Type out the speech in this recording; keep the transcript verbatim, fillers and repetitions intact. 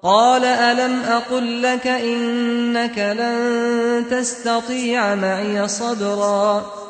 قال ألم أقل لك إنك لن تستطيع معي صبرا